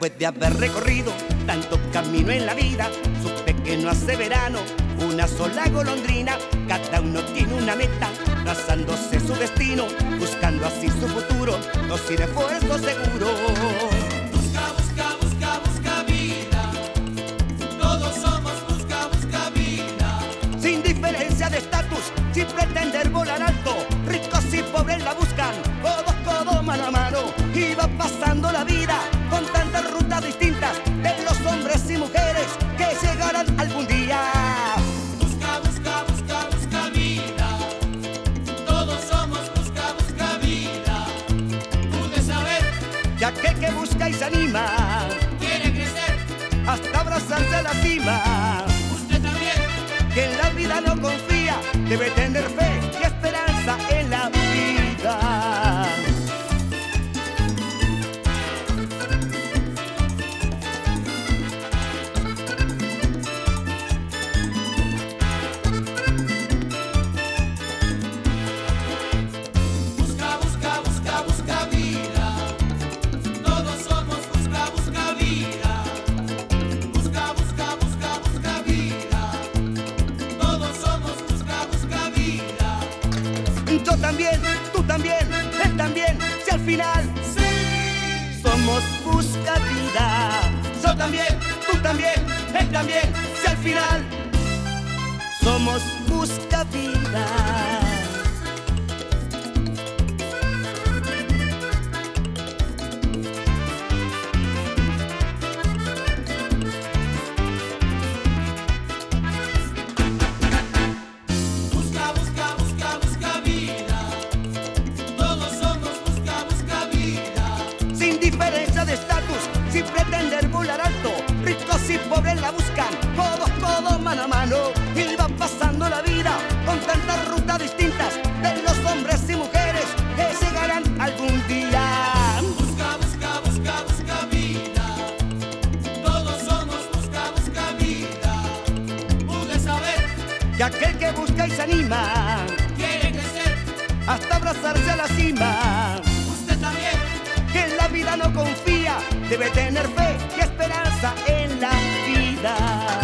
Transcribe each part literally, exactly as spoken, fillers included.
Después de haber recorrido tanto camino en la vida, supe que no hace verano una sola golondrina. Cada uno tiene una meta, trazándose su destino, buscando así su futuro, no sin esfuerzo seguro. Busca, busca, busca, busca vida. Todos somos busca, busca vida. Sin diferencia de estatus, sin pretender volar alto, ricos y pobres la buscan, codo a codo, mano a mano. Y va pasando la vida con tantas rutas distintas de los hombres y mujeres que llegarán algún día. Busca, busca, busca, busca vida. Todos somos busca, busca vida. Pude saber Y aquel que busca y se anima quiere crecer. hasta abrazarse a la cima. Usted también. Que en la vida no confía, debe tener fe y esperanza en la vida. Busca, busca, busca, busca vida. Todos somos busca, busca vida. Busca, busca, busca, busca vida. Todos somos busca, busca vida. Yo también, tú también, él también, si al final Sí. somos busca vida. Yo también, tú también, él también, si al final somos busca vida. Busca, busca, busca, busca vida. Todos somos busca, busca vida. Sin diferencia de estatus, sin pretender volar alto, ricos y pobres la buscan, codo a codo, mano a mano. Y va pasando la vida con tantas rutas distintas de los hombres y mujeres que llegarán algún día. Busca, busca, busca, busca vida. Todos somos busca, busca vida. Pude saber Y aquel que busca y se anima quiere crecer. hasta abrazarse a la cima. Usted también. Que en la vida no confía, debe tener fe y esperanza en la vida.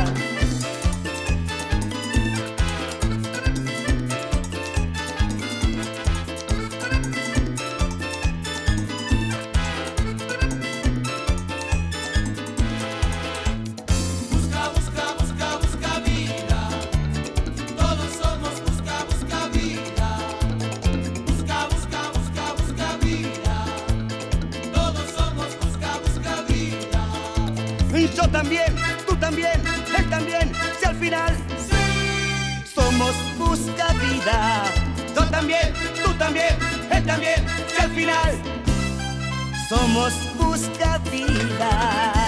Busca, busca, busca, busca vida. Todos somos busca, busca vida. Busca, busca, busca, busca vida. Todos somos busca, busca vida. Yo también, tú también, él también, si al final Sí. somos busca vida. Yo también, tú también, él también, si al final somos busca vida.